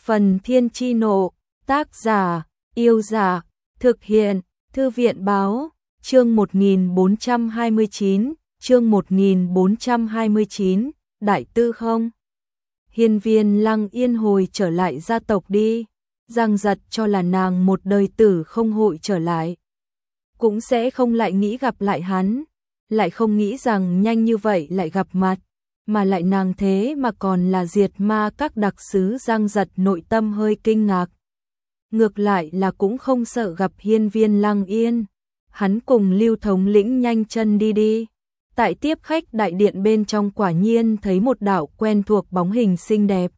Phần Thiên Chi Nộ, tác giả, Yêu Dạ, thực hiện, Thư viện Báo, chương 1429, Đại Tư không? Hiên Viên Lăng Yên hồi trở lại gia tộc đi, Giang Giật cho là nàng một đời tử không hội trở lại. Cũng sẽ không lại nghĩ gặp lại hắn, lại không nghĩ rằng nhanh như vậy lại gặp mặt, mà lại nàng thế mà còn là diệt ma các đặc sứ. Giang Giật nội tâm hơi kinh ngạc. Ngược lại là cũng không sợ gặp Hiên Viên Lăng Yên, hắn cùng Lưu thống lĩnh nhanh chân đi. Tại tiếp khách đại điện bên trong quả nhiên thấy một đạo quen thuộc bóng hình xinh đẹp.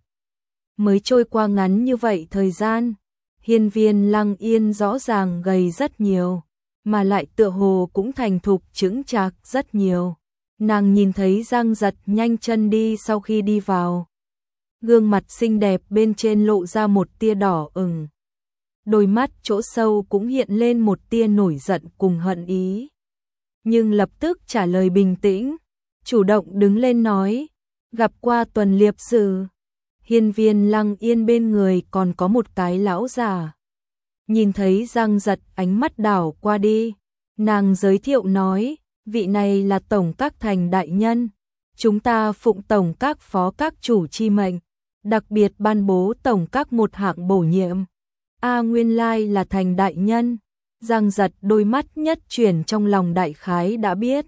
Mới trôi qua ngắn như vậy thời gian, Hiên Viên Lăng Yên rõ ràng gầy rất nhiều, mà lại tựa hồ cũng thành thục chững chạc rất nhiều. Nàng nhìn thấy Giang Giật nhanh chân đi, sau khi đi vào, gương mặt xinh đẹp bên trên lộ ra một tia đỏ ửng. Đôi mắt chỗ sâu cũng hiện lên một tia nổi giận cùng hận ý. Nhưng lập tức trả lời bình tĩnh, chủ động đứng lên nói, gặp qua Tuần Liệp Sử. Hiên Viên Lăng Yên bên người còn có một cái lão già. Nhìn thấy Giang Giật ánh mắt đảo qua đi, nàng giới thiệu nói, vị này là Tổng các Thành đại nhân, chúng ta phụng Tổng các phó các chủ chi mệnh, đặc biệt ban bố Tổng các một hạng bổ nhiệm. Nguyên lai là Thành đại nhân. Giang Giật đôi mắt nhất chuyển, trong lòng đại khái đã biết.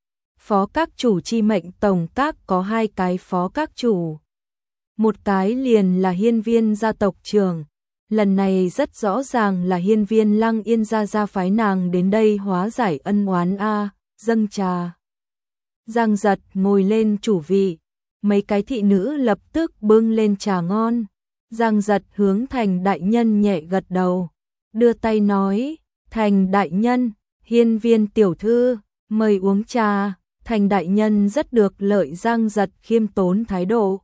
Phó các chủ chi mệnh Tổng các có hai cái phó các chủ. Một cái liền là Hiên Viên gia tộc trưởng. Lần này rất rõ ràng là Hiên Viên Lăng Yên gia phái nàng đến đây hóa giải ân oán. Dâng trà. Giang Giật ngồi lên chủ vị, mấy cái thị nữ lập tức bưng lên trà ngon. Giang Giật hướng Thành đại nhân nhẹ gật đầu, đưa tay nói, Thành đại nhân, Hiên Viên tiểu thư, mời uống trà. Thành đại nhân rất được lợi. Giang Giật khiêm tốn thái độ,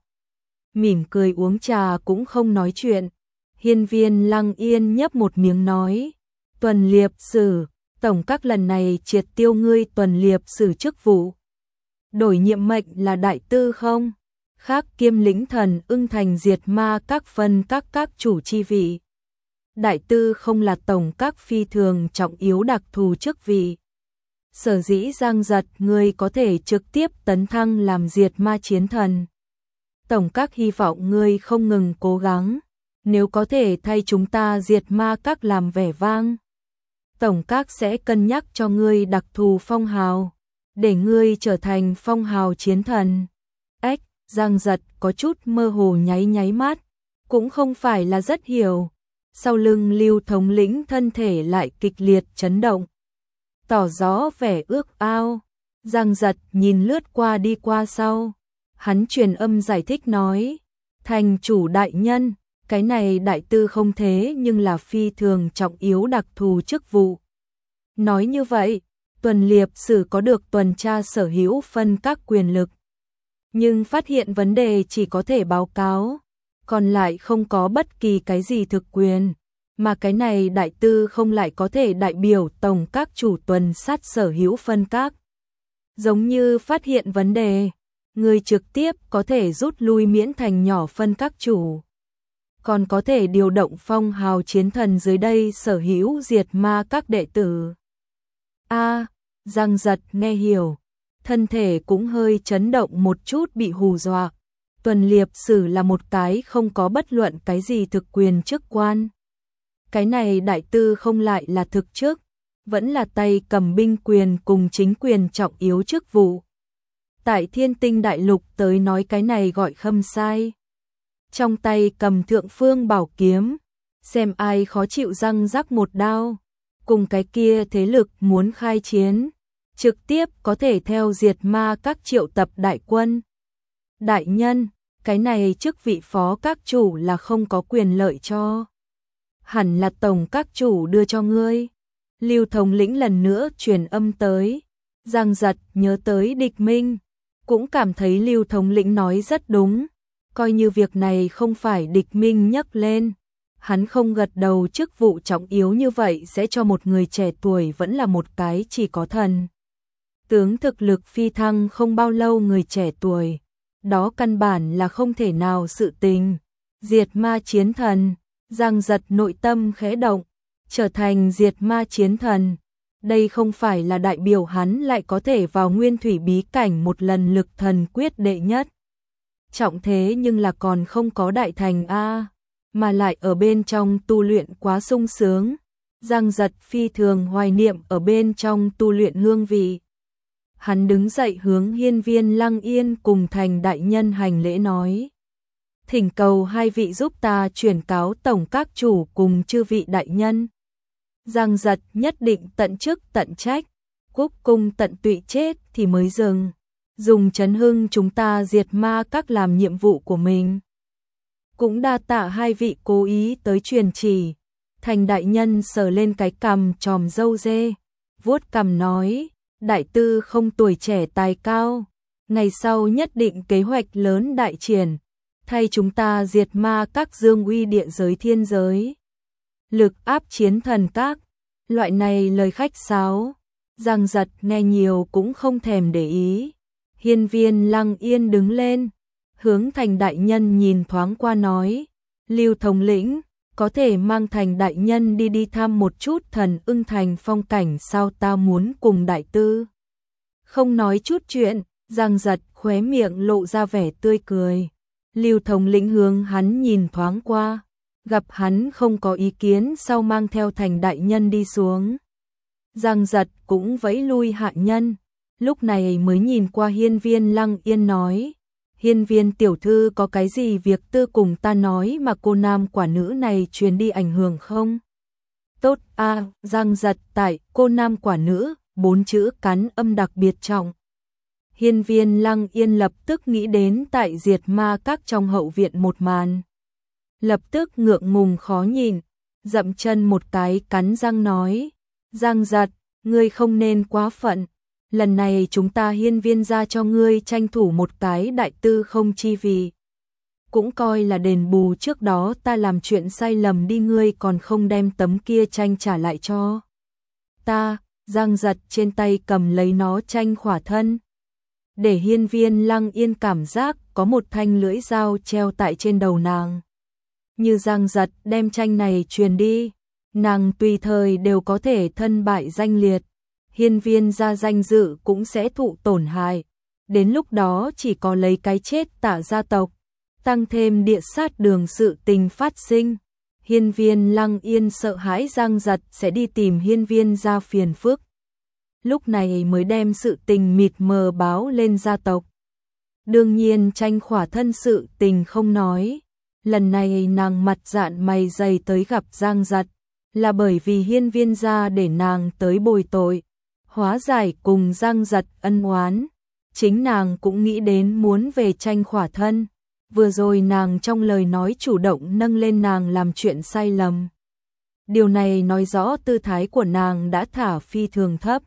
mỉm cười uống trà cũng không nói chuyện. Hiên Viên Lăng Yên nhấp một miếng nói, Tuần Liệp Sử, Tổng các lần này triệt tiêu ngươi Tuần Liệp Sử chức vụ, đổi nhiệm mệnh là Đại Tư không? Khác kiêm lĩnh Thần Ưng Thành diệt ma các phân các chủ chi vị. Đại Tư không là Tổng các phi thường trọng yếu đặc thù chức vị. Sở dĩ Giang Giật ngươi có thể trực tiếp tấn thăng làm diệt ma chiến thần. Tổng các hy vọng ngươi không ngừng cố gắng, nếu có thể thay chúng ta diệt ma các làm vẻ vang, Tổng các sẽ cân nhắc cho ngươi đặc thù phong hào, để ngươi trở thành phong hào chiến thần. Giang Giật có chút mơ hồ nháy mắt, cũng không phải là rất hiểu. Sau lưng Lưu thống lĩnh thân thể lại kịch liệt chấn động, tỏ rõ vẻ ước ao. Giang Giật nhìn lướt qua đi qua sau, hắn truyền âm giải thích nói, Thành chủ đại nhân, cái này Đại Tư không thế nhưng là phi thường trọng yếu đặc thù chức vụ. Nói như vậy, Tuần Liệp Sử có được tuần tra sở hữu phân các quyền lực, nhưng phát hiện vấn đề chỉ có thể báo cáo, còn lại không có bất kỳ cái gì thực quyền. Mà cái này Đại Tư không lại có thể đại biểu Tổng các chủ tuần sát sở hữu phân các. Giống như phát hiện vấn đề, người trực tiếp có thể rút lui miễn thành nhỏ phân các chủ. Còn có thể điều động phong hào chiến thần dưới đây sở hữu diệt ma các đệ tử. Giang Giật nghe hiểu, thân thể cũng hơi chấn động một chút, bị hù dọa. Tuần Liệp Sử là một cái không có bất luận cái gì thực quyền chức quan. Cái này Đại Tư không lại là thực chức, vẫn là tay cầm binh quyền cùng chính quyền trọng yếu chức vụ. Tại Thiên Tinh Đại Lục tới nói cái này gọi khâm sai. Trong tay cầm thượng phương bảo kiếm, xem ai khó chịu răng rắc một đao, cùng cái kia thế lực muốn khai chiến, trực tiếp có thể theo diệt ma các triệu tập đại quân. Đại nhân, cái này chức vị phó các chủ là không có quyền lợi cho. Hẳn là Tổng các chủ đưa cho ngươi. Lưu thống lĩnh lần nữa truyền âm tới. Giang Giật nhớ tới Địch Minh, cũng cảm thấy Lưu thống lĩnh nói rất đúng. Coi như việc này không phải Địch Minh nhắc lên, hắn không gật đầu. Chức vụ trọng yếu như vậy sẽ cho một người trẻ tuổi vẫn là một cái chỉ có thần tướng thực lực phi thăng không bao lâu người trẻ tuổi, đó căn bản là không thể nào sự tình. Diệt ma chiến thần. Giang Giật nội tâm khẽ động, trở thành diệt ma chiến thần. Đây không phải là đại biểu hắn lại có thể vào nguyên thủy bí cảnh một lần lực thần quyết đệ nhất. Trọng thế nhưng là còn không có đại thành A, mà lại ở bên trong tu luyện quá sung sướng. Giang Giật phi thường hoài niệm ở bên trong tu luyện hương vị. Hắn đứng dậy hướng Hiên Viên Lăng Yên cùng Thành đại nhân hành lễ nói: thỉnh cầu hai vị giúp ta chuyển cáo tổng các chủ cùng chư vị đại nhân. Giang Giật nhất định tận chức tận trách, cúc cung tận tụy chết thì mới dừng, dùng chấn hưng chúng ta diệt ma các làm nhiệm vụ của mình. Cũng đa tạ hai vị cố ý tới truyền chỉ. Thành đại nhân sờ lên cái cằm tròm râu dê, vuốt cằm nói: đại tư không tuổi trẻ tài cao, ngày sau nhất định kế hoạch lớn đại triển, thay chúng ta diệt ma các dương uy địa giới thiên giới, lực áp chiến thần các. Loại này lời khách sáo, Giang Giật nghe nhiều cũng không thèm để ý. Hiên Viên Lăng Yên đứng lên, hướng Thành đại nhân nhìn thoáng qua nói: Lưu thống lĩnh, có thể mang Thành đại nhân đi thăm một chút Thần Ưng thành phong cảnh sao, ta muốn cùng đại tư. Không nói chút chuyện, Giang Giật khóe miệng lộ ra vẻ tươi cười. Lưu thống lĩnh hướng hắn nhìn thoáng qua, gặp hắn không có ý kiến sau mang theo Thành đại nhân đi xuống. Giang Giật cũng vẫy lui hạ nhân, lúc này mới nhìn qua Hiên Viên Lăng Yên nói: Hiên Viên tiểu thư có cái gì việc tư cùng ta nói mà cô nam quả nữ này truyền đi ảnh hưởng không? Tốt a. Giang Giật tại cô nam quả nữ 4 chữ cắn âm đặc biệt trọng. Hiên Viên Lăng Yên lập tức nghĩ đến tại diệt ma các trong hậu viện một màn. Lập tức ngượng ngùng khó nhìn, dậm chân một cái cắn răng nói: Giang Giật, ngươi không nên quá phận. Lần này chúng ta Hiên Viên ra cho ngươi tranh thủ một cái đại tư không chi vì. Cũng coi là đền bù trước đó ta làm chuyện sai lầm đi, ngươi còn không đem tấm kia tranh trả lại cho ta. Giang Giật trên tay cầm lấy nó tranh khỏa thân, để Hiên Viên Lăng Yên cảm giác có một thanh lưỡi dao treo tại trên đầu nàng. Như Giang Giật đem tranh này truyền đi, nàng tùy thời đều có thể thân bại danh liệt. Hiên Viên gia danh dự cũng sẽ thụ tổn hại. Đến lúc đó chỉ có lấy cái chết Tạ gia tộc, tăng thêm địa sát đường sự tình phát sinh. Hiên Viên Lăng Yên sợ hãi Giang Giật sẽ đi tìm Hiên Viên gia phiền phức, lúc này mới đem sự tình mịt mờ báo lên gia tộc. Đương nhiên tranh khỏa thân sự tình không nói. Lần này nàng mặt dạn mày dày tới gặp Giang Giật, là bởi vì Hiên Viên gia để nàng tới bồi tội, hóa giải cùng Giang Giật ân oán. Chính nàng cũng nghĩ đến muốn về tranh khỏa thân. Vừa rồi nàng trong lời nói chủ động nâng lên nàng làm chuyện sai lầm. Điều này nói rõ tư thái của nàng đã thả phi thường thấp.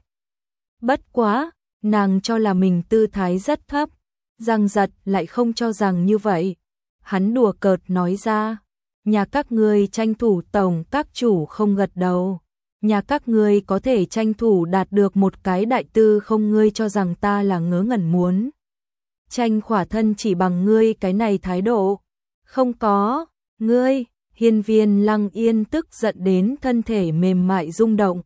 Bất quá, nàng cho là mình tư thái rất thấp. Giang Giật lại không cho rằng như vậy. Hắn đùa cợt nói ra: nhà các ngươi tranh thủ tổng các chủ không gật đầu, nhà các ngươi có thể tranh thủ đạt được một cái đại tư không, ngươi cho rằng ta là ngớ ngẩn muốn tranh khỏa thân chỉ bằng ngươi cái này thái độ? Không có, ngươi. Hiên Viên Lăng Yên tức giận đến thân thể mềm mại rung động.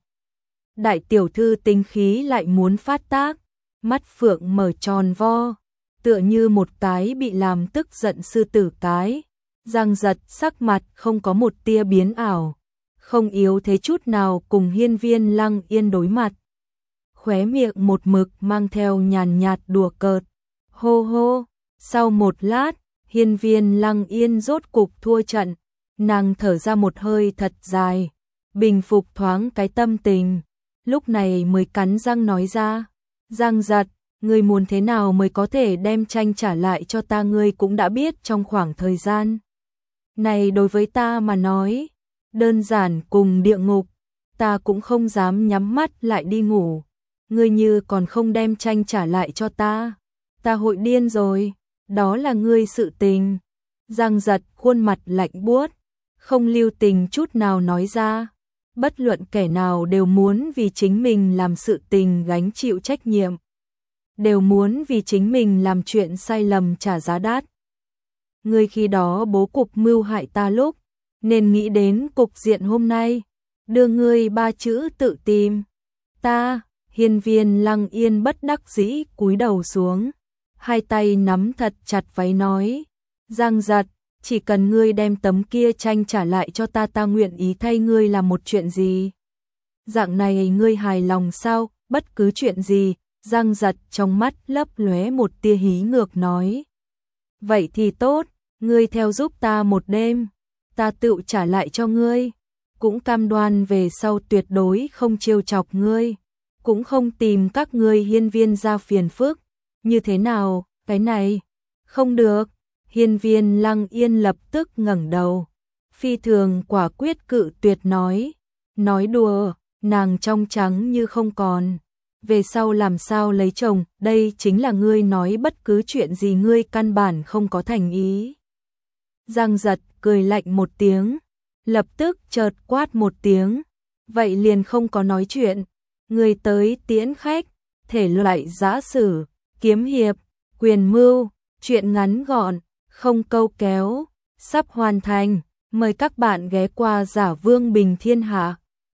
Đại tiểu thư tính khí lại muốn phát tác, mắt phượng mở tròn vo, tựa như một cái bị làm tức giận sư tử cái. Giang Giật sắc mặt không có một tia biến ảo, không yếu thế chút nào cùng Hiên Viên Lăng Yên đối mặt. Khóe miệng một mực mang theo nhàn nhạt đùa cợt. Hô hô, sau một lát, Hiên Viên Lăng Yên rốt cục thua trận, nàng thở ra một hơi thật dài, bình phục thoáng cái tâm tình, lúc này mới cắn răng nói ra: Giang Giật, ngươi muốn thế nào mới có thể đem tranh trả lại cho ta? Ngươi cũng đã biết trong khoảng thời gian này đối với ta mà nói, đơn giản cùng địa ngục, ta cũng không dám nhắm mắt lại đi ngủ. Ngươi như còn không đem tranh trả lại cho ta hội điên rồi, đó là ngươi sự tình. Giang Giật khuôn mặt lạnh buốt, không lưu tình chút nào nói ra: bất luận kẻ nào đều muốn vì chính mình làm sự tình gánh chịu trách nhiệm, đều muốn vì chính mình làm chuyện sai lầm trả giá đắt. ngươi khi đó bố cục mưu hại ta lúc, nên nghĩ đến cục diện hôm nay, đưa ngươi 3 chữ tự tìm. Ta, Hiên Viên Lăng Yên bất đắc dĩ cúi đầu xuống, hai tay nắm thật chặt váy nói, Giang Giật, chỉ cần ngươi đem tấm kia tranh trả lại cho ta, ta nguyện ý thay ngươi làm một chuyện gì. Dạng này ngươi hài lòng sao? Bất cứ chuyện gì. Giang Giật trong mắt lấp lóe một tia hí ngược nói. Vậy thì tốt, ngươi theo giúp ta một đêm, ta tự trả lại cho ngươi, cũng cam đoan về sau tuyệt đối không trêu chọc ngươi, cũng không tìm các ngươi Hiên Viên ra phiền phức. Như thế nào, cái này? Không được. Hiên Viên Lăng Yên lập tức ngẩng đầu, phi thường quả quyết cự tuyệt nói đùa, nàng trong trắng như không còn. Về sau làm sao lấy chồng, đây chính là ngươi nói bất cứ chuyện gì ngươi căn bản không có thành ý. Giang Giật cười lạnh một tiếng, lập tức chợt quát một tiếng, vậy liền không có nói chuyện, ngươi tới tiễn khách, thể loại giã sử, kiếm hiệp, quyền mưu, chuyện ngắn gọn, không câu kéo, sắp hoàn thành, mời các bạn ghé qua Giả Vương Bình Thiên Hạ.